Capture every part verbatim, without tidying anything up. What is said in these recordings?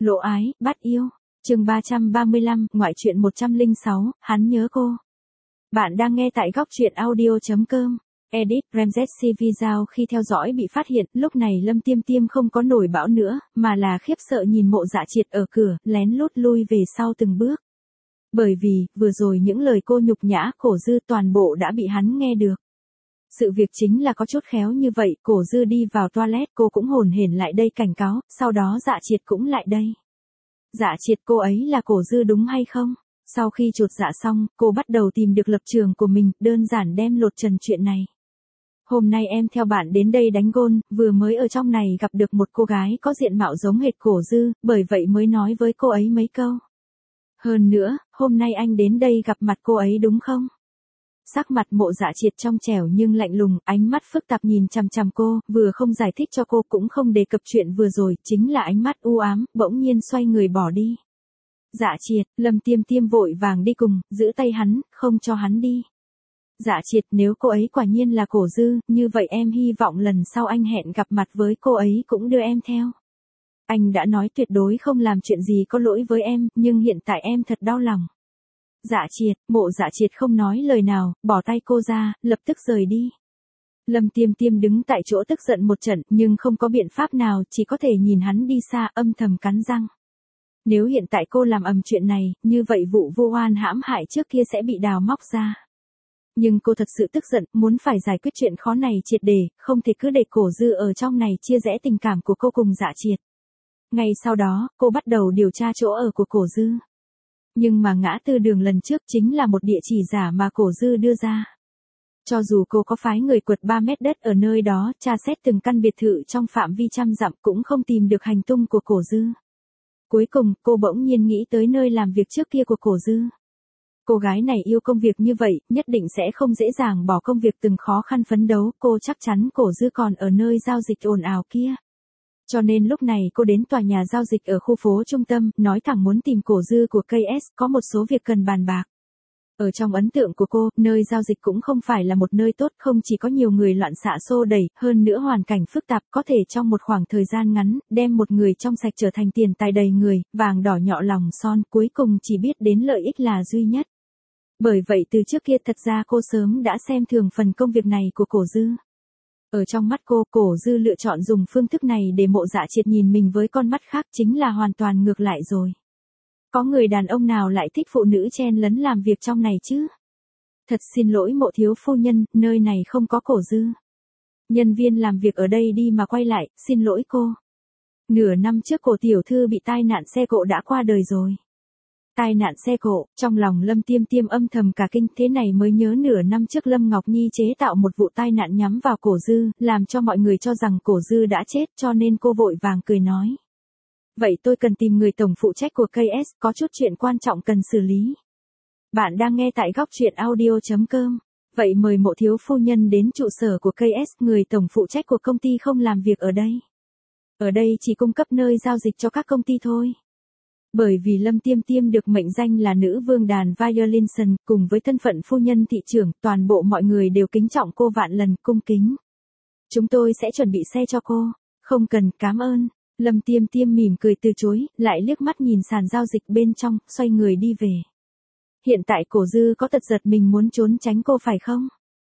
Lộ ái, bắt yêu. Chương ba trăm ba mươi lăm, ngoại truyện một trăm lẻ sáu, hắn nhớ cô. Bạn đang nghe tại góc truyện audio chấm com. Edit, Ramsey Video khi theo dõi bị phát hiện, lúc này Lâm Tiêm Tiêm không có nổi bão nữa, mà là khiếp sợ nhìn Mộ Dạ Triệt ở cửa, lén lút lui về sau từng bước. Bởi vì, vừa rồi những lời cô nhục nhã Cổ Dư toàn bộ đã bị hắn nghe được. Sự việc chính là có chút khéo như vậy, Cổ Dư đi vào toilet, cô cũng hồn hển lại đây cảnh cáo, sau đó Dạ Triệt cũng lại đây. Dạ Triệt, cô ấy là Cổ Dư đúng hay không? Sau khi chột dạ xong, cô bắt đầu tìm được lập trường của mình, đơn giản đem lột trần chuyện này. Hôm nay em theo bạn đến đây đánh gôn, vừa mới ở trong này gặp được một cô gái có diện mạo giống hệt Cổ Dư, bởi vậy mới nói với cô ấy mấy câu. Hơn nữa, hôm nay anh đến đây gặp mặt cô ấy đúng không? Sắc mặt Mộ Dạ Triệt trong trẻo nhưng lạnh lùng, ánh mắt phức tạp nhìn chằm chằm cô, vừa không giải thích cho cô cũng không đề cập chuyện vừa rồi, chính là ánh mắt u ám, bỗng nhiên xoay người bỏ đi. Dạ Triệt, Lâm Tiêm Tiêm vội vàng đi cùng, giữ tay hắn, không cho hắn đi. Dạ Triệt, nếu cô ấy quả nhiên là Cổ Dư, như vậy em hy vọng lần sau anh hẹn gặp mặt với cô ấy cũng đưa em theo. Anh đã nói tuyệt đối không làm chuyện gì có lỗi với em, nhưng hiện tại em thật đau lòng. Dạ Triệt, Mộ Dạ Triệt không nói lời nào, bỏ tay cô ra, lập tức rời đi. Lâm Tiêm Tiêm đứng tại chỗ tức giận một trận, nhưng không có biện pháp nào, chỉ có thể nhìn hắn đi xa, âm thầm cắn răng. Nếu hiện tại cô làm ầm chuyện này, như vậy vụ vô oan hãm hại trước kia sẽ bị đào móc ra. Nhưng cô thật sự tức giận, muốn phải giải quyết chuyện khó này triệt để, không thể cứ để Cổ Dư ở trong này chia rẽ tình cảm của cô cùng Dạ Triệt. Ngay sau đó, cô bắt đầu điều tra chỗ ở của Cổ Dư. Nhưng mà ngã tư đường lần trước chính là một địa chỉ giả mà Cổ Dư đưa ra. Cho dù cô có phái người quật ba mét đất ở nơi đó, tra xét từng căn biệt thự trong phạm vi trăm dặm cũng không tìm được hành tung của Cổ Dư. Cuối cùng, cô bỗng nhiên nghĩ tới nơi làm việc trước kia của Cổ Dư. Cô gái này yêu công việc như vậy, nhất định sẽ không dễ dàng bỏ công việc từng khó khăn phấn đấu, cô chắc chắn Cổ Dư còn ở nơi giao dịch ồn ào kia. Cho nên lúc này cô đến tòa nhà giao dịch ở khu phố trung tâm, nói thẳng muốn tìm Cổ Dư của ca ét, có một số việc cần bàn bạc. Ở trong ấn tượng của cô, nơi giao dịch cũng không phải là một nơi tốt, không chỉ có nhiều người loạn xạ xô đẩy, hơn nữa hoàn cảnh phức tạp, có thể trong một khoảng thời gian ngắn, đem một người trong sạch trở thành tiền tài đầy người, vàng đỏ nhọ lòng son, cuối cùng chỉ biết đến lợi ích là duy nhất. Bởi vậy từ trước kia thật ra cô sớm đã xem thường phần công việc này của Cổ Dư. Ở trong mắt cô, Cổ Dư lựa chọn dùng phương thức này để Mộ Dạ Triệt nhìn mình với con mắt khác chính là hoàn toàn ngược lại rồi. Có người đàn ông nào lại thích phụ nữ chen lấn làm việc trong này chứ? Thật xin lỗi Mộ thiếu phu nhân, nơi này không có Cổ Dư. Nhân viên làm việc ở đây đi mà quay lại, xin lỗi cô. Nửa năm trước Cổ tiểu thư bị tai nạn xe cộ đã qua đời rồi. Tai nạn xe cộ, trong lòng Lâm Tiêm Tiêm âm thầm cả kinh, thế này mới nhớ nửa năm trước Lâm Ngọc Nhi chế tạo một vụ tai nạn nhắm vào Cổ Dư, làm cho mọi người cho rằng Cổ Dư đã chết, cho nên cô vội vàng cười nói. Vậy tôi cần tìm người tổng phụ trách của ca ét, có chút chuyện quan trọng cần xử lý. Bạn đang nghe tại góc truyện audio chấm com. Vậy mời Mộ thiếu phu nhân đến trụ sở của ca ét, người tổng phụ trách của công ty không làm việc ở đây. Ở đây chỉ cung cấp nơi giao dịch cho các công ty thôi. Bởi vì Lâm Tiêm Tiêm được mệnh danh là nữ vương đàn Violinson, cùng với thân phận phu nhân thị trưởng, toàn bộ mọi người đều kính trọng cô vạn lần, cung kính. Chúng tôi sẽ chuẩn bị xe cho cô. Không cần, cảm ơn. Lâm Tiêm Tiêm mỉm cười từ chối, lại liếc mắt nhìn sàn giao dịch bên trong, xoay người đi về. Hiện tại Cổ Dư có tật giật mình muốn trốn tránh cô phải không?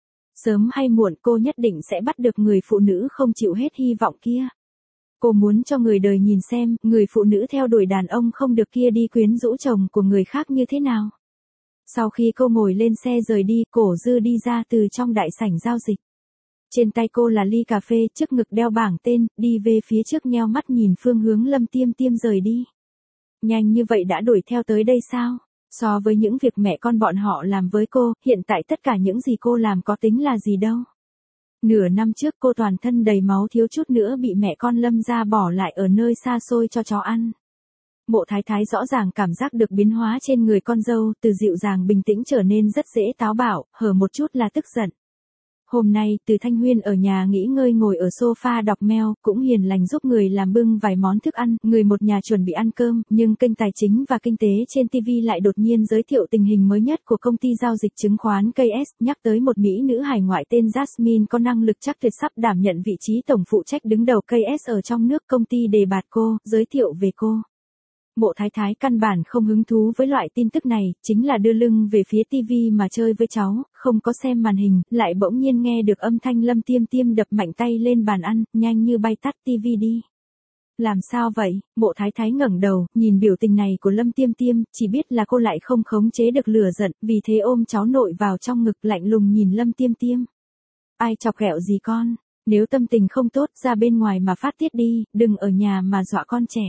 Sớm hay muộn cô nhất định sẽ bắt được người phụ nữ không chịu hết hy vọng kia. Cô muốn cho người đời nhìn xem, người phụ nữ theo đuổi đàn ông không được kia đi quyến rũ chồng của người khác như thế nào. Sau khi cô ngồi lên xe rời đi, Cổ Dư đi ra từ trong đại sảnh giao dịch. Trên tay cô là ly cà phê, trước ngực đeo bảng tên, đi về phía trước nheo mắt nhìn phương hướng Lâm Tiêm Tiêm rời đi. Nhanh như vậy đã đuổi theo tới đây sao? So với những việc mẹ con bọn họ làm với cô, hiện tại tất cả những gì cô làm có tính là gì đâu. Nửa năm trước cô toàn thân đầy máu thiếu chút nữa bị mẹ con Lâm gia bỏ lại ở nơi xa xôi cho chó ăn. Mộ Thái Thái rõ ràng cảm giác được biến hóa trên người con dâu, từ dịu dàng bình tĩnh trở nên rất dễ táo bạo, hở một chút là tức giận. Hôm nay, Từ Thanh Huyên ở nhà nghỉ ngơi ngồi ở sofa đọc mail, cũng hiền lành giúp người làm bưng vài món thức ăn, người một nhà chuẩn bị ăn cơm, nhưng kênh tài chính và kinh tế trên ti vi lại đột nhiên giới thiệu tình hình mới nhất của công ty giao dịch chứng khoán ca ét, nhắc tới một mỹ nữ hải ngoại tên Jasmine có năng lực chắc tuyệt sắp đảm nhận vị trí tổng phụ trách đứng đầu ca ét ở trong nước, công ty đề bạt cô, giới thiệu về cô. Mộ Thái Thái căn bản không hứng thú với loại tin tức này, chính là đưa lưng về phía tivi mà chơi với cháu, không có xem màn hình, lại bỗng nhiên nghe được âm thanh Lâm Tiêm Tiêm đập mạnh tay lên bàn ăn, nhanh như bay tắt tivi đi. Làm sao vậy? Mộ Thái Thái ngẩng đầu, nhìn biểu tình này của Lâm Tiêm Tiêm, chỉ biết là cô lại không khống chế được lửa giận, vì thế ôm cháu nội vào trong ngực lạnh lùng nhìn Lâm Tiêm Tiêm. Ai chọc ghẹo gì con? Nếu tâm tình không tốt ra bên ngoài mà phát tiết đi, đừng ở nhà mà dọa con trẻ.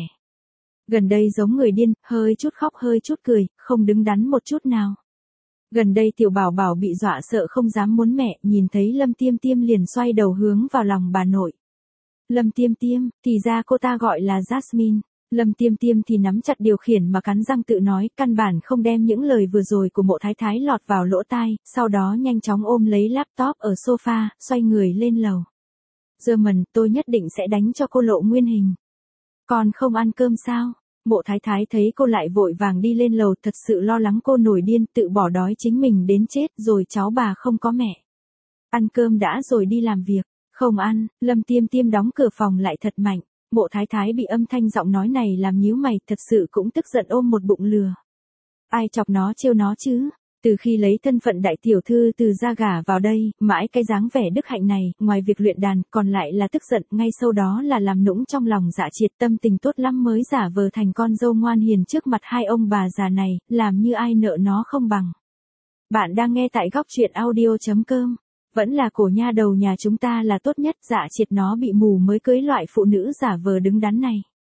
Gần đây giống người điên, hơi chút khóc hơi chút cười, không đứng đắn một chút nào. Gần đây tiểu bảo bảo bị dọa sợ không dám muốn mẹ, nhìn thấy Lâm Tiêm Tiêm liền xoay đầu hướng vào lòng bà nội. Lâm Tiêm Tiêm, thì ra cô ta gọi là Jasmine. Lâm Tiêm Tiêm thì nắm chặt điều khiển mà cắn răng tự nói, căn bản không đem những lời vừa rồi của Mộ Thái Thái lọt vào lỗ tai, sau đó nhanh chóng ôm lấy laptop ở sofa, xoay người lên lầu. German, tôi nhất định sẽ đánh cho cô lộ nguyên hình. Còn không ăn cơm sao? Mộ Thái Thái thấy cô lại vội vàng đi lên lầu, thật sự lo lắng cô nổi điên, tự bỏ đói chính mình đến chết, rồi cháu bà không có mẹ. Ăn cơm đã rồi đi làm việc. Không ăn. Lâm Tiêm Tiêm đóng cửa phòng lại thật mạnh. Mộ Thái Thái bị âm thanh giọng nói này làm nhíu mày, thật sự cũng tức giận ôm một bụng lừa. Ai chọc nó trêu nó chứ? Từ khi lấy thân phận đại tiểu thư từ gia gả vào đây, mãi cái dáng vẻ đức hạnh này, ngoài việc luyện đàn, còn lại là tức giận, ngay sau đó là làm nũng trong lòng Dạ Triệt, tâm tình tốt lắm mới giả vờ thành con dâu ngoan hiền trước mặt hai ông bà già này, làm như ai nợ nó không bằng. Bạn đang nghe tại góc truyện audio chấm com. Vẫn là cổ nha đầu nhà chúng ta là tốt nhất, Dạ Triệt nó bị mù mới cưới loại phụ nữ giả vờ đứng đắn này.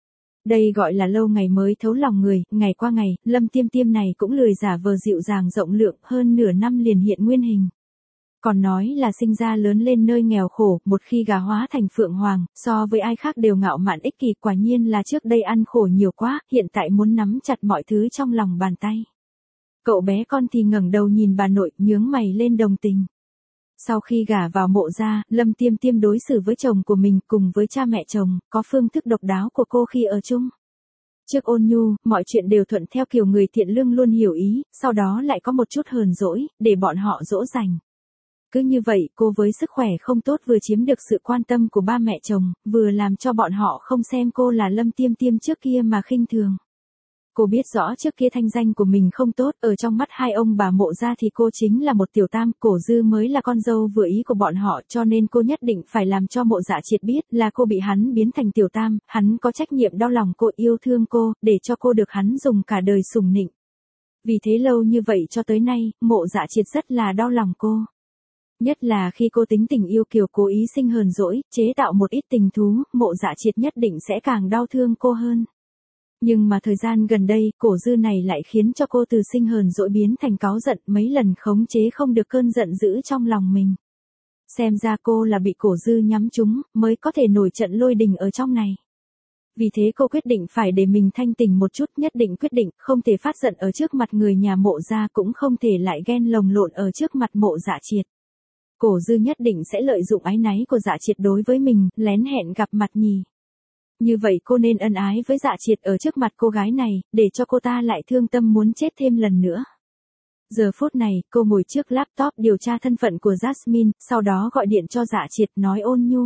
Đây gọi là lâu ngày mới thấu lòng người, ngày qua ngày, Lâm Tiêm Tiêm này cũng lười giả vờ dịu dàng rộng lượng, hơn nửa năm liền hiện nguyên hình. Còn nói là sinh ra lớn lên nơi nghèo khổ, một khi gà hóa thành phượng hoàng, so với ai khác đều ngạo mạn ích kỷ, quả nhiên là trước đây ăn khổ nhiều quá, hiện tại muốn nắm chặt mọi thứ trong lòng bàn tay. Cậu bé con thì ngẩng đầu nhìn bà nội, nhướng mày lên đồng tình. Sau khi gả vào Mộ gia, Lâm Tiêm Tiêm đối xử với chồng của mình cùng với cha mẹ chồng, có phương thức độc đáo của cô khi ở chung. Trước ôn nhu, mọi chuyện đều thuận theo kiểu người thiện lương luôn hiểu ý, sau đó lại có một chút hờn dỗi, để bọn họ dỗ dành. Cứ như vậy, cô với sức khỏe không tốt vừa chiếm được sự quan tâm của ba mẹ chồng, vừa làm cho bọn họ không xem cô là Lâm Tiêm Tiêm trước kia mà khinh thường. Cô biết rõ trước kia thanh danh của mình không tốt, ở trong mắt hai ông bà Mộ gia thì cô chính là một tiểu tam, Cổ Dư mới là con dâu vừa ý của bọn họ, cho nên cô nhất định phải làm cho Mộ Dạ Triệt biết là cô bị hắn biến thành tiểu tam, hắn có trách nhiệm đau lòng cô, yêu thương cô, để cho cô được hắn dùng cả đời sủng nịnh. Vì thế lâu như vậy cho tới nay, Mộ Dạ Triệt rất là đau lòng cô. Nhất là khi cô tính tình yêu kiều cố ý sinh hờn dỗi, chế tạo một ít tình thú, Mộ Dạ Triệt nhất định sẽ càng đau thương cô hơn. Nhưng mà thời gian gần đây, Cổ Dư này lại khiến cho cô từ sinh hờn dỗi biến thành cáu giận, mấy lần khống chế không được cơn giận dữ trong lòng mình. Xem ra cô là bị Cổ Dư nhắm trúng, mới có thể nổi trận lôi đình ở trong này. Vì thế cô quyết định phải để mình thanh tỉnh một chút, nhất định quyết định, không thể phát giận ở trước mặt người nhà Mộ gia, cũng không thể lại ghen lồng lộn ở trước mặt Mộ Dạ Triệt. Cổ Dư nhất định sẽ lợi dụng áy náy của Dạ Triệt đối với mình, lén hẹn gặp mặt nhì. Như vậy cô nên ân ái với Dạ Triệt ở trước mặt cô gái này, để cho cô ta lại thương tâm muốn chết thêm lần nữa. Giờ phút này, cô ngồi trước laptop điều tra thân phận của Jasmine, sau đó gọi điện cho Dạ Triệt nói ôn nhu.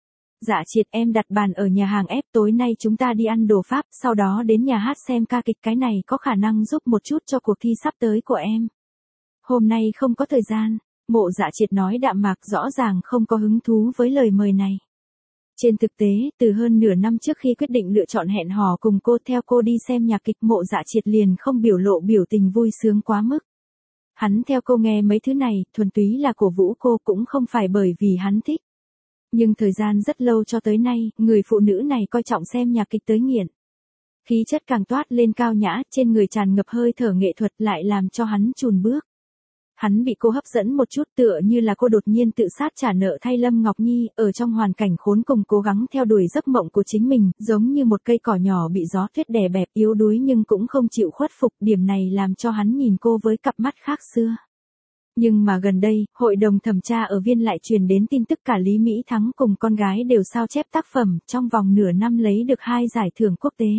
Dạ Triệt, em đặt bàn ở nhà hàng ép, tối nay chúng ta đi ăn đồ Pháp, sau đó đến nhà hát xem ca kịch, cái này có khả năng giúp một chút cho cuộc thi sắp tới của em. Hôm nay không có thời gian. Mộ Dạ Triệt nói đạm mạc, rõ ràng không có hứng thú với lời mời này. Trên thực tế, từ hơn nửa năm trước khi quyết định lựa chọn hẹn hò cùng cô theo cô đi xem nhạc kịch, Mộ Dạ Triệt liền không biểu lộ biểu tình vui sướng quá mức. Hắn theo cô nghe mấy thứ này, thuần túy là cổ vũ cô, cũng không phải bởi vì hắn thích. Nhưng thời gian rất lâu cho tới nay, người phụ nữ này coi trọng xem nhạc kịch tới nghiện. Khí chất càng toát lên cao nhã, trên người tràn ngập hơi thở nghệ thuật lại làm cho hắn chùn bước. Hắn bị cô hấp dẫn một chút, tựa như là cô đột nhiên tự sát trả nợ thay Lâm Ngọc Nhi, ở trong hoàn cảnh khốn cùng cố gắng theo đuổi giấc mộng của chính mình, giống như một cây cỏ nhỏ bị gió tuyết đè bẹp, yếu đuối nhưng cũng không chịu khuất phục, điểm này làm cho hắn nhìn cô với cặp mắt khác xưa. Nhưng mà gần đây, hội đồng thẩm tra ở Viên lại truyền đến tin tức cả Lý Mỹ Thắng cùng con gái đều sao chép tác phẩm, trong vòng nửa năm lấy được hai giải thưởng quốc tế.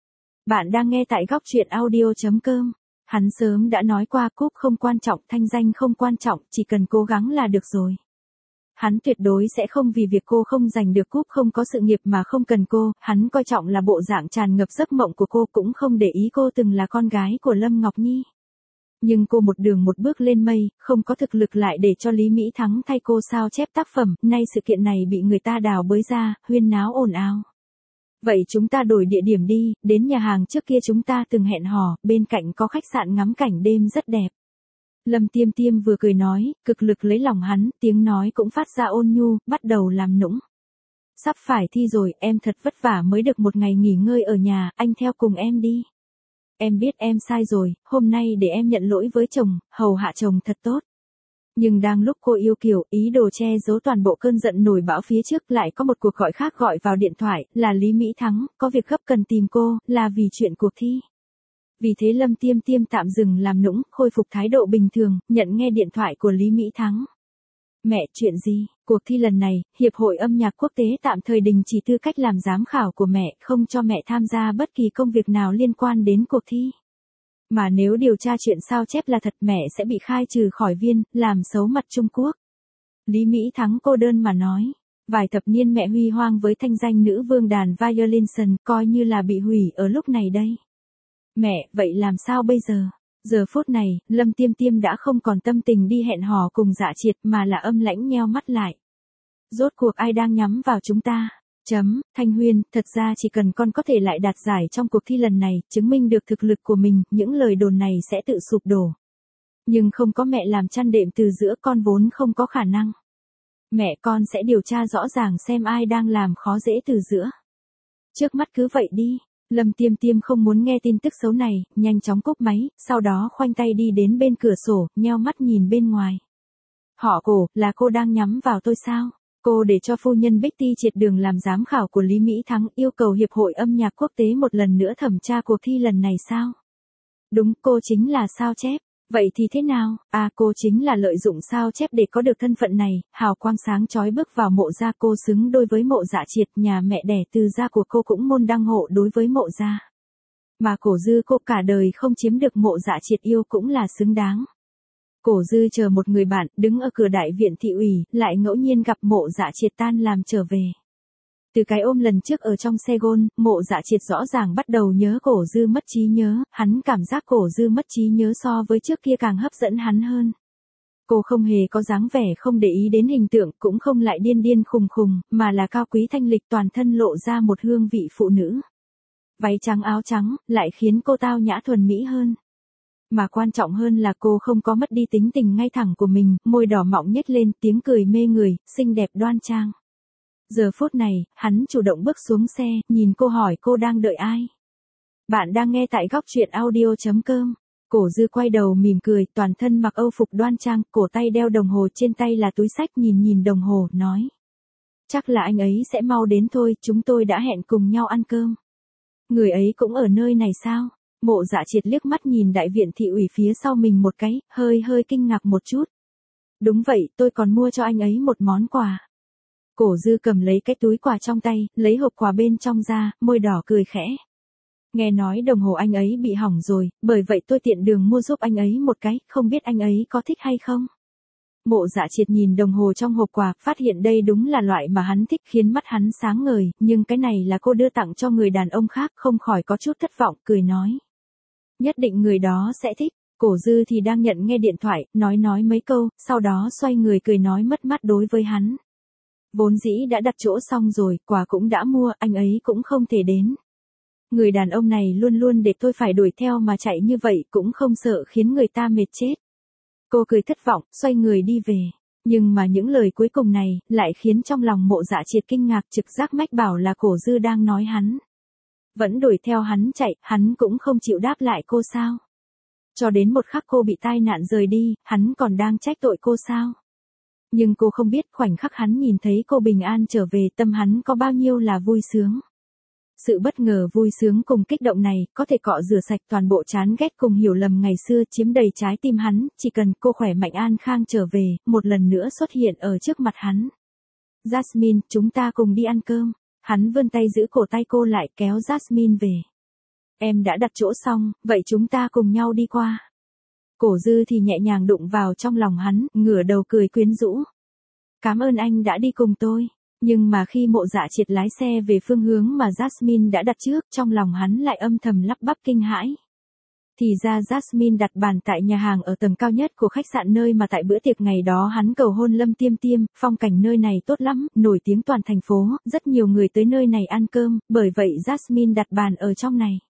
Bạn đang nghe tại góc truyện audio chấm com. Hắn sớm đã nói qua, cúp không quan trọng, thanh danh không quan trọng, chỉ cần cố gắng là được rồi. Hắn tuyệt đối sẽ không vì việc cô không giành được cúp không có sự nghiệp mà không cần cô, hắn coi trọng là bộ dạng tràn ngập giấc mộng của cô, cũng không để ý cô từng là con gái của Lâm Ngọc Nhi. Nhưng cô một đường một bước lên mây, không có thực lực lại để cho Lý Mỹ Thắng thay cô sao chép tác phẩm, nay sự kiện này bị người ta đào bới ra, huyên náo ồn ào. Vậy chúng ta đổi địa điểm đi, đến nhà hàng trước kia chúng ta từng hẹn hò, bên cạnh có khách sạn ngắm cảnh đêm rất đẹp. Lâm Tiêm Tiêm vừa cười nói, cực lực lấy lòng hắn, tiếng nói cũng phát ra ôn nhu, bắt đầu làm nũng. Sắp phải thi rồi, em thật vất vả mới được một ngày nghỉ ngơi ở nhà, anh theo cùng em đi. Em biết em sai rồi, hôm nay để em nhận lỗi với chồng, hầu hạ chồng thật tốt. Nhưng đang lúc cô yêu kiều, ý đồ che giấu toàn bộ cơn giận nổi bão phía trước, lại có một cuộc gọi khác gọi vào điện thoại, là Lý Mỹ Thắng, có việc gấp cần tìm cô, là vì chuyện cuộc thi. Vì thế Lâm Tiêm Tiêm tạm dừng làm nũng, khôi phục thái độ bình thường, nhận nghe điện thoại của Lý Mỹ Thắng. Mẹ, chuyện gì? Cuộc thi lần này, Hiệp hội âm nhạc quốc tế tạm thời đình chỉ tư cách làm giám khảo của mẹ, không cho mẹ tham gia bất kỳ công việc nào liên quan đến cuộc thi. Mà nếu điều tra chuyện sao chép là thật, mẹ sẽ bị khai trừ khỏi viên, làm xấu mặt Trung Quốc. Lý Mỹ Thắng cô đơn mà nói. Vài thập niên mẹ huy hoàng với thanh danh nữ vương đàn Violinson, coi như là bị hủy ở lúc này đây. Mẹ, vậy làm sao bây giờ? Giờ phút này, Lâm Tiêm Tiêm đã không còn tâm tình đi hẹn hò cùng Dạ Triệt mà là âm lãnh nheo mắt lại. Rốt cuộc ai đang nhắm vào chúng ta? Chấm, Thanh Huyên, thật ra chỉ cần con có thể lại đạt giải trong cuộc thi lần này, chứng minh được thực lực của mình, những lời đồn này sẽ tự sụp đổ. Nhưng không có mẹ làm chăn đệm từ giữa, con vốn không có khả năng. Mẹ, con sẽ điều tra rõ ràng xem ai đang làm khó dễ từ giữa. Trước mắt cứ vậy đi. Lâm Tiêm Tiêm không muốn nghe tin tức xấu này, nhanh chóng cúp máy, sau đó khoanh tay đi đến bên cửa sổ, nheo mắt nhìn bên ngoài. Họ Cổ, là cô đang nhắm vào tôi sao? Cô để cho phu nhân Bích Ti Triệt đường làm giám khảo của Lý Mỹ Thắng, yêu cầu Hiệp hội âm nhạc quốc tế một lần nữa thẩm tra cuộc thi lần này sao? Đúng, cô chính là sao chép. Vậy thì thế nào? À, cô chính là lợi dụng sao chép để có được thân phận này, hào quang sáng chói bước vào Mộ gia, cô xứng đôi với Mộ Dạ Triệt, nhà mẹ đẻ từ gia của cô cũng môn đăng hộ đối với Mộ gia. Mà Cổ Dư cô cả đời không chiếm được Mộ Dạ Triệt yêu cũng là xứng đáng. Cổ Dư chờ một người bạn, đứng ở cửa đại viện thị ủy, lại ngẫu nhiên gặp Mộ Dạ Triệt tan làm trở về. Từ cái ôm lần trước ở trong xe gôn, Mộ Dạ Triệt rõ ràng bắt đầu nhớ Cổ Dư mất trí nhớ, hắn cảm giác Cổ Dư mất trí nhớ so với trước kia càng hấp dẫn hắn hơn. Cô không hề có dáng vẻ không để ý đến hình tượng, cũng không lại điên điên khùng khùng, mà là cao quý thanh lịch, toàn thân lộ ra một hương vị phụ nữ. Váy trắng áo trắng, lại khiến cô tao nhã thuần mỹ hơn. Mà quan trọng hơn là cô không có mất đi tính tình ngay thẳng của mình, môi đỏ mọng nhếch lên, tiếng cười mê người, xinh đẹp đoan trang. Giờ phút này, hắn chủ động bước xuống xe, nhìn cô hỏi cô đang đợi ai. Bạn đang nghe tại góc truyện audio chấm com. Cổ Dư quay đầu mỉm cười, toàn thân mặc âu phục đoan trang, cổ tay đeo đồng hồ, trên tay là túi xách, nhìn nhìn đồng hồ, nói. Chắc là anh ấy sẽ mau đến thôi, chúng tôi đã hẹn cùng nhau ăn cơm. Người ấy cũng ở nơi này sao? Mộ Dạ Triệt liếc mắt nhìn đại viện thị ủy phía sau mình một cái, hơi hơi kinh ngạc một chút. Đúng vậy, tôi còn mua cho anh ấy một món quà. Cổ Dư cầm lấy cái túi quà trong tay, lấy hộp quà bên trong ra, môi đỏ cười khẽ. Nghe nói đồng hồ anh ấy bị hỏng rồi, bởi vậy tôi tiện đường mua giúp anh ấy một cái, không biết anh ấy có thích hay không? Mộ Dạ Triệt nhìn đồng hồ trong hộp quà, phát hiện đây đúng là loại mà hắn thích, khiến mắt hắn sáng ngời, nhưng cái này là cô đưa tặng cho người đàn ông khác, không khỏi có chút thất vọng, cười nói. Nhất định người đó sẽ thích. Cổ Dư thì đang nhận nghe điện thoại, nói nói mấy câu, sau đó xoay người cười nói mất mát đối với hắn. Vốn dĩ đã đặt chỗ xong rồi, quà cũng đã mua, anh ấy cũng không thể đến. Người đàn ông này luôn luôn để tôi phải đuổi theo mà chạy như vậy, cũng không sợ khiến người ta mệt chết. Cô cười thất vọng, xoay người đi về. Nhưng mà những lời cuối cùng này, lại khiến trong lòng Mộ Dạ Triệt kinh ngạc, trực giác mách bảo là Cổ Dư đang nói hắn. Vẫn đuổi theo hắn chạy, hắn cũng không chịu đáp lại cô sao? Cho đến một khắc cô bị tai nạn rời đi, hắn còn đang trách tội cô sao? Nhưng cô không biết khoảnh khắc hắn nhìn thấy cô bình an trở về, tâm hắn có bao nhiêu là vui sướng. Sự bất ngờ vui sướng cùng kích động này, có thể cọ rửa sạch toàn bộ chán ghét cùng hiểu lầm ngày xưa chiếm đầy trái tim hắn, chỉ cần cô khỏe mạnh an khang trở về, một lần nữa xuất hiện ở trước mặt hắn. Jasmine, chúng ta cùng đi ăn cơm. Hắn vươn tay giữ cổ tay cô lại, kéo Jasmine về. Em đã đặt chỗ xong, vậy chúng ta cùng nhau đi qua. Cổ Dư thì nhẹ nhàng đụng vào trong lòng hắn, ngửa đầu cười quyến rũ. Cảm ơn anh đã đi cùng tôi. Nhưng mà khi Mộ Dạ Triệt lái xe về phương hướng mà Jasmine đã đặt trước, trong lòng hắn lại âm thầm lắp bắp kinh hãi. Thì ra Jasmine đặt bàn tại nhà hàng ở tầng cao nhất của khách sạn nơi mà tại bữa tiệc ngày đó hắn cầu hôn Lâm Tiêm Tiêm, phong cảnh nơi này tốt lắm, nổi tiếng toàn thành phố, rất nhiều người tới nơi này ăn cơm, bởi vậy Jasmine đặt bàn ở trong này.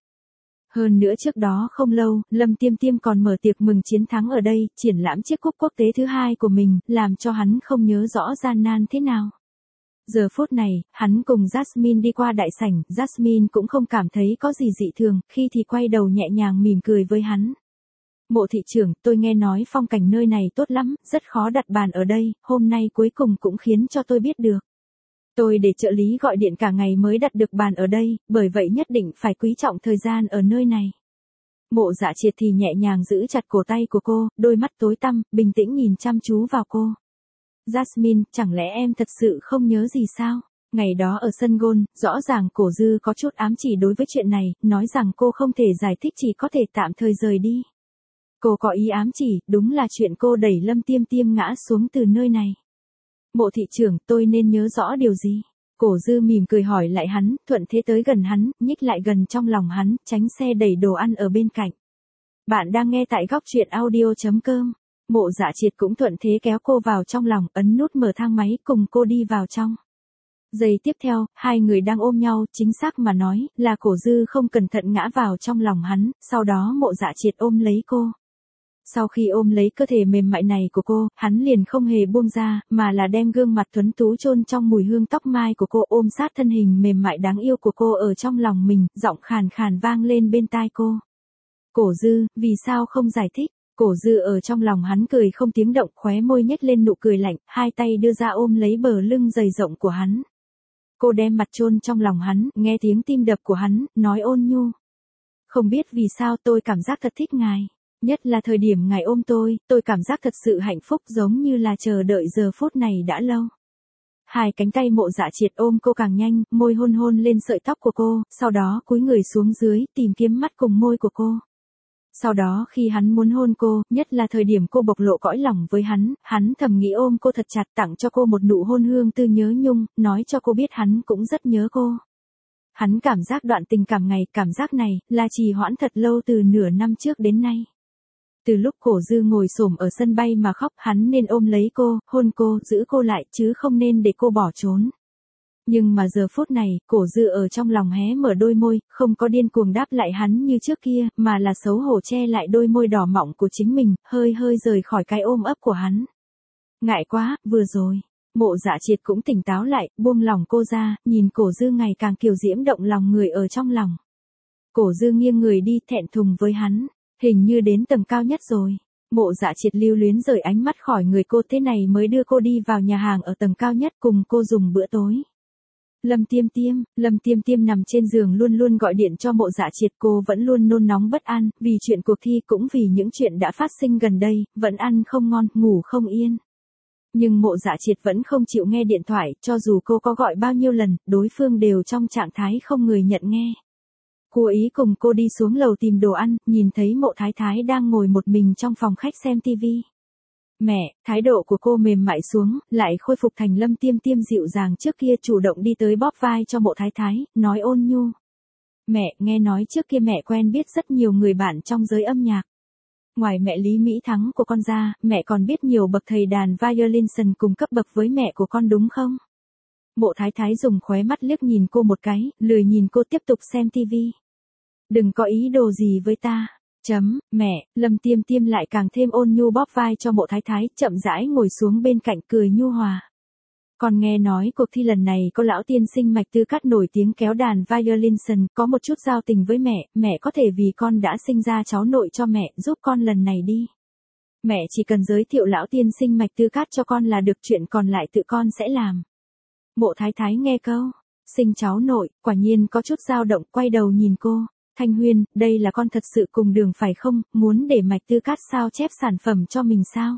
Hơn nữa trước đó không lâu, Lâm Tiêm Tiêm còn mở tiệc mừng chiến thắng ở đây, triển lãm chiếc cúp quốc tế thứ hai của mình, làm cho hắn không nhớ rõ gian nan thế nào. Giờ phút này, hắn cùng Jasmine đi qua đại sảnh, Jasmine cũng không cảm thấy có gì dị thường, khi thì quay đầu nhẹ nhàng mỉm cười với hắn. Mộ thị trưởng, tôi nghe nói phong cảnh nơi này tốt lắm, rất khó đặt bàn ở đây, hôm nay cuối cùng cũng khiến cho tôi biết được. Tôi để trợ lý gọi điện cả ngày mới đặt được bàn ở đây, bởi vậy nhất định phải quý trọng thời gian ở nơi này. Mộ Dạ Triệt thì nhẹ nhàng giữ chặt cổ tay của cô, đôi mắt tối tăm, bình tĩnh nhìn chăm chú vào cô. Jasmine, chẳng lẽ em thật sự không nhớ gì sao? Ngày đó ở sân golf, rõ ràng Cổ Dư có chút ám chỉ đối với chuyện này, nói rằng cô không thể giải thích chỉ có thể tạm thời rời đi. Cô có ý ám chỉ, đúng là chuyện cô đẩy Lâm Tiêm Tiêm ngã xuống từ nơi này. Mộ thị trưởng, tôi nên nhớ rõ điều gì? Cổ Dư mỉm cười hỏi lại hắn, thuận thế tới gần hắn, nhích lại gần trong lòng hắn, tránh xe đẩy đồ ăn ở bên cạnh. Bạn đang nghe tại góc truyện audio chấm com. Mộ Dạ Triệt cũng thuận thế kéo cô vào trong lòng, ấn nút mở thang máy cùng cô đi vào trong. Giây tiếp theo, hai người đang ôm nhau, chính xác mà nói, là Cổ Dư không cẩn thận ngã vào trong lòng hắn, sau đó Mộ Dạ Triệt ôm lấy cô. Sau khi ôm lấy cơ thể mềm mại này của cô, hắn liền không hề buông ra, mà là đem gương mặt tuấn tú chôn trong mùi hương tóc mai của cô, ôm sát thân hình mềm mại đáng yêu của cô ở trong lòng mình, giọng khàn khàn vang lên bên tai cô. Cổ Dư, vì sao không giải thích? Cổ Dư ở trong lòng hắn cười không tiếng động, khóe môi nhếch lên nụ cười lạnh, hai tay đưa ra ôm lấy bờ lưng dày rộng của hắn. Cô đem mặt chôn trong lòng hắn, nghe tiếng tim đập của hắn, nói ôn nhu. Không biết vì sao tôi cảm giác thật thích ngài. Nhất là thời điểm ngài ôm tôi, tôi cảm giác thật sự hạnh phúc giống như là chờ đợi giờ phút này đã lâu. Hai cánh tay Mộ Dạ Triệt ôm cô càng nhanh, môi hôn hôn lên sợi tóc của cô, sau đó cúi người xuống dưới, tìm kiếm mắt cùng môi của cô. Sau đó khi hắn muốn hôn cô, nhất là thời điểm cô bộc lộ cõi lòng với hắn, hắn thầm nghĩ ôm cô thật chặt, tặng cho cô một nụ hôn hương tư nhớ nhung, nói cho cô biết hắn cũng rất nhớ cô. Hắn cảm giác đoạn tình cảm ngày, cảm giác này, là trì hoãn thật lâu từ nửa năm trước đến nay. Từ lúc Cổ Dư ngồi xổm ở sân bay mà khóc, hắn nên ôm lấy cô, hôn cô, giữ cô lại, chứ không nên để cô bỏ trốn. Nhưng mà giờ phút này, Cổ Dư ở trong lòng hé mở đôi môi, không có điên cuồng đáp lại hắn như trước kia, mà là xấu hổ che lại đôi môi đỏ mọng của chính mình, hơi hơi rời khỏi cái ôm ấp của hắn. Ngại quá, vừa rồi. Mộ Dạ Triệt cũng tỉnh táo lại, buông lòng cô ra, nhìn Cổ Dư ngày càng kiều diễm động lòng người ở trong lòng. Cổ Dư nghiêng người đi, thẹn thùng với hắn. Hình như đến tầng cao nhất rồi. Mộ Dạ Triệt lưu luyến rời ánh mắt khỏi người cô, thế này mới đưa cô đi vào nhà hàng ở tầng cao nhất cùng cô dùng bữa tối. Lâm Tiêm Tiêm, Lâm Tiêm Tiêm nằm trên giường luôn luôn gọi điện cho Mộ Dạ Triệt, cô vẫn luôn nôn nóng bất an, vì chuyện cuộc thi cũng vì những chuyện đã phát sinh gần đây, vẫn ăn không ngon, ngủ không yên. Nhưng Mộ Dạ Triệt vẫn không chịu nghe điện thoại, cho dù cô có gọi bao nhiêu lần, đối phương đều trong trạng thái không người nhận nghe. Cô ý cùng cô đi xuống lầu tìm đồ ăn, nhìn thấy Mộ Thái Thái đang ngồi một mình trong phòng khách xem tivi. Mẹ, thái độ của cô mềm mại xuống, lại khôi phục thành Lâm Tiêm Tiêm dịu dàng trước kia, chủ động đi tới bóp vai cho Mộ Thái Thái, nói ôn nhu. Mẹ, nghe nói trước kia mẹ quen biết rất nhiều người bạn trong giới âm nhạc. Ngoài mẹ Lý Mỹ Thắng của con ra, mẹ còn biết nhiều bậc thầy đàn violin cùng cấp bậc với mẹ của con đúng không? Mộ Thái Thái dùng khóe mắt liếc nhìn cô một cái, lười nhìn cô tiếp tục xem tivi. Đừng có ý đồ gì với ta. Chấm, mẹ, Lâm Tiêm Tiêm lại càng thêm ôn nhu bóp vai cho Mộ Thái Thái, chậm rãi ngồi xuống bên cạnh cười nhu hòa. Còn nghe nói cuộc thi lần này có lão tiên sinh Mạch Tư Cát nổi tiếng kéo đàn violin, có một chút giao tình với mẹ, mẹ có thể vì con đã sinh ra cháu nội cho mẹ, giúp con lần này đi. Mẹ chỉ cần giới thiệu lão tiên sinh Mạch Tư Cát cho con là được, chuyện còn lại tự con sẽ làm. Mộ Thái Thái nghe câu, sinh cháu nội, quả nhiên có chút dao động, quay đầu nhìn cô. Thanh Huyên, đây là con thật sự cùng đường phải không, muốn để Mạch Tư Cát sao chép sản phẩm cho mình sao?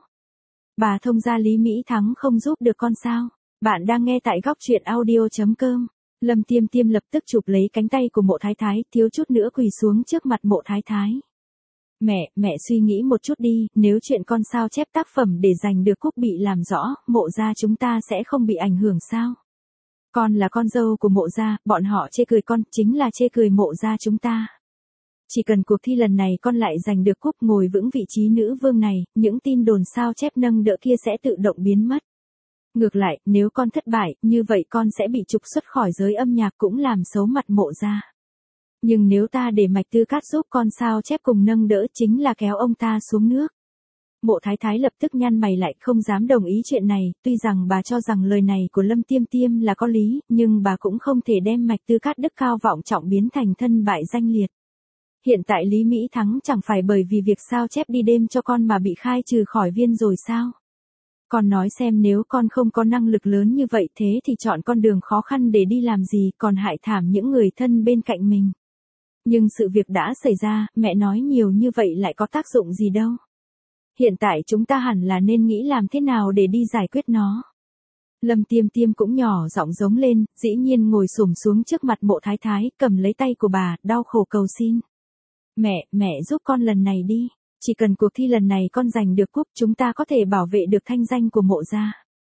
Bà thông gia Lý Mỹ Thắng không giúp được con sao? Bạn đang nghe tại góc truyện audio chấm com. Lâm Tiêm Tiêm lập tức chụp lấy cánh tay của Mộ Thái Thái, thiếu chút nữa quỳ xuống trước mặt Mộ Thái Thái. Mẹ, mẹ suy nghĩ một chút đi, nếu chuyện con sao chép tác phẩm để giành được cúp bị làm rõ, mộ gia chúng ta sẽ không bị ảnh hưởng sao? Con là con dâu của mộ gia, bọn họ chê cười con, chính là chê cười mộ gia chúng ta. Chỉ cần cuộc thi lần này con lại giành được cúp ngồi vững vị trí nữ vương này, những tin đồn sao chép nâng đỡ kia sẽ tự động biến mất. Ngược lại, nếu con thất bại, như vậy con sẽ bị trục xuất khỏi giới âm nhạc cũng làm xấu mặt mộ gia. Nhưng nếu ta để Mạch Tư Cát giúp con sao chép cùng nâng đỡ chính là kéo ông ta xuống nước. Mộ Thái Thái lập tức nhăn mày lại không dám đồng ý chuyện này, tuy rằng bà cho rằng lời này của Lâm Tiêm Tiêm là có lý, nhưng bà cũng không thể đem Mạch Tư Cát đức cao vọng trọng biến thành thân bại danh liệt. Hiện tại Lý Mỹ Thắng chẳng phải bởi vì việc sao chép đi đêm cho con mà bị khai trừ khỏi viên rồi sao? Con nói xem nếu con không có năng lực lớn như vậy thế thì chọn con đường khó khăn để đi làm gì còn hại thảm những người thân bên cạnh mình. Nhưng sự việc đã xảy ra, mẹ nói nhiều như vậy lại có tác dụng gì đâu. Hiện tại chúng ta hẳn là nên nghĩ làm thế nào để đi giải quyết nó. Lâm Tiêm Tiêm cũng nhỏ giọng giống lên, dĩ nhiên ngồi xổm xuống trước mặt Mộ Thái Thái, cầm lấy tay của bà, đau khổ cầu xin. Mẹ, mẹ giúp con lần này đi. Chỉ cần cuộc thi lần này con giành được cúp chúng ta có thể bảo vệ được thanh danh của mộ gia.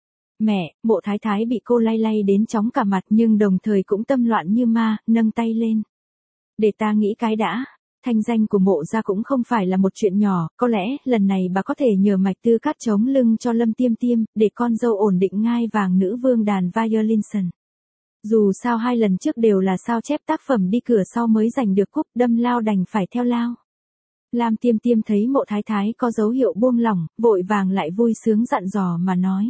Mẹ, Mộ Thái Thái bị cô lay lay đến chóng cả mặt nhưng đồng thời cũng tâm loạn như ma, nâng tay lên. Để ta nghĩ cái đã. Thanh danh của mộ gia cũng không phải là một chuyện nhỏ, có lẽ lần này bà có thể nhờ Mạch Tư Cát chống lưng cho Lâm Tiêm Tiêm, để con dâu ổn định ngai vàng nữ vương đàn Violinson. Dù sao hai lần trước đều là sao chép tác phẩm đi cửa sau mới giành được cúp, đâm lao đành phải theo lao. Lam Tiêm Tiêm thấy Mộ Thái Thái có dấu hiệu buông lỏng, vội vàng lại vui sướng dặn dò mà nói.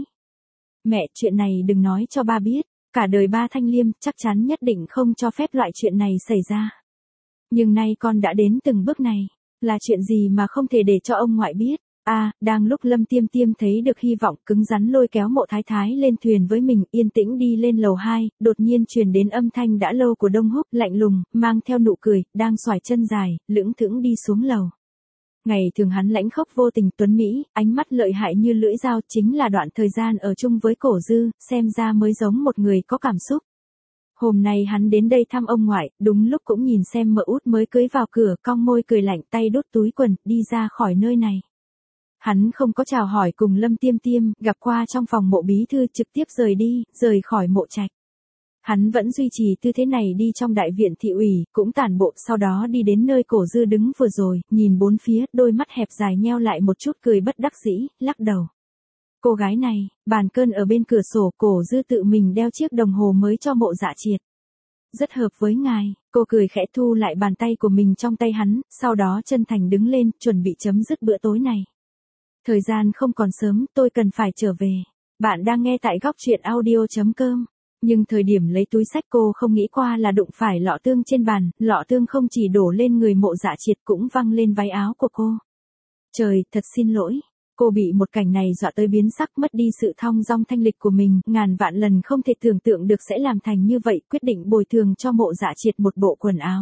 Mẹ, chuyện này đừng nói cho ba biết, cả đời ba Thanh Liêm chắc chắn nhất định không cho phép loại chuyện này xảy ra. Nhưng nay con đã đến từng bước này, là chuyện gì mà không thể để cho ông ngoại biết. À, đang lúc Lâm Tiêm Tiêm thấy được hy vọng cứng rắn lôi kéo Mộ Thái Thái lên thuyền với mình yên tĩnh đi lên lầu hai, đột nhiên truyền đến âm thanh đã lâu của Đông Húc lạnh lùng, mang theo nụ cười, đang xoài chân dài, lững thững đi xuống lầu. Ngày thường hắn lãnh khốc vô tình tuấn Mỹ, ánh mắt lợi hại như lưỡi dao chính là đoạn thời gian ở chung với Cổ Dư, xem ra mới giống một người có cảm xúc. Hôm nay hắn đến đây thăm ông ngoại, đúng lúc cũng nhìn xem Mợ Út mới cưới vào cửa, cong môi cười lạnh tay đút túi quần, đi ra khỏi nơi này. Hắn không có chào hỏi cùng Lâm Tiêm Tiêm, gặp qua trong phòng Mộ bí thư trực tiếp rời đi, rời khỏi Mộ Trạch. Hắn vẫn duy trì tư thế này đi trong đại viện thị ủy, cũng tản bộ sau đó đi đến nơi Cổ Dư đứng vừa rồi, nhìn bốn phía, đôi mắt hẹp dài nheo lại một chút cười bất đắc dĩ, lắc đầu. Cô gái này, bàn cơn ở bên cửa sổ, Cổ Dư tự mình đeo chiếc đồng hồ mới cho Mộ Dạ Triệt. Rất hợp với ngài, cô cười khẽ thu lại bàn tay của mình trong tay hắn, sau đó chân thành đứng lên, chuẩn bị chấm dứt bữa tối này. Thời gian không còn sớm, tôi cần phải trở về. Bạn đang nghe tại góc truyện audio chấm com. Nhưng thời điểm lấy túi xách cô không nghĩ qua là đụng phải lọ tương trên bàn, lọ tương không chỉ đổ lên người Mộ Dạ Triệt cũng văng lên váy áo của cô. Trời, thật xin lỗi. Cô bị một cảnh này dọa tới biến sắc, mất đi sự thong dong thanh lịch của mình, ngàn vạn lần không thể tưởng tượng được sẽ làm thành như vậy, quyết định bồi thường cho Mộ Dạ Triệt một bộ quần áo.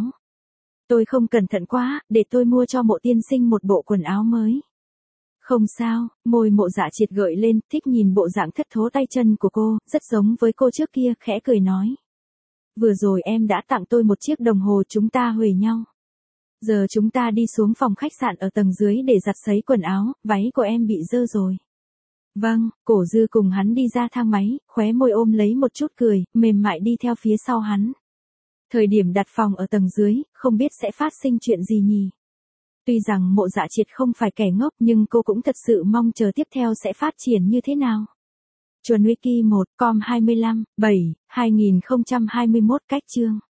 Tôi không cẩn thận quá, để tôi mua cho Mộ tiên sinh một bộ quần áo mới. Không sao, môi Mộ Dạ Triệt gợi lên, thích nhìn bộ dạng thất thố tay chân của cô, rất giống với cô trước kia, khẽ cười nói. Vừa rồi em đã tặng tôi một chiếc đồng hồ chúng ta huề nhau. Giờ chúng ta đi xuống phòng khách sạn ở tầng dưới để giặt sấy quần áo, váy của em bị dơ rồi. Vâng, Cổ Dư cùng hắn đi ra thang máy, khóe môi ôm lấy một chút cười, mềm mại đi theo phía sau hắn. Thời điểm đặt phòng ở tầng dưới, không biết sẽ phát sinh chuyện gì nhỉ? Tuy rằng Mộ Dạ Triệt không phải kẻ ngốc nhưng cô cũng thật sự mong chờ tiếp theo sẽ phát triển như thế nào. Chuẩn Wiki một, com hai mươi lăm, bảy, hai nghìn không trăm hai mươi mốt cách chương.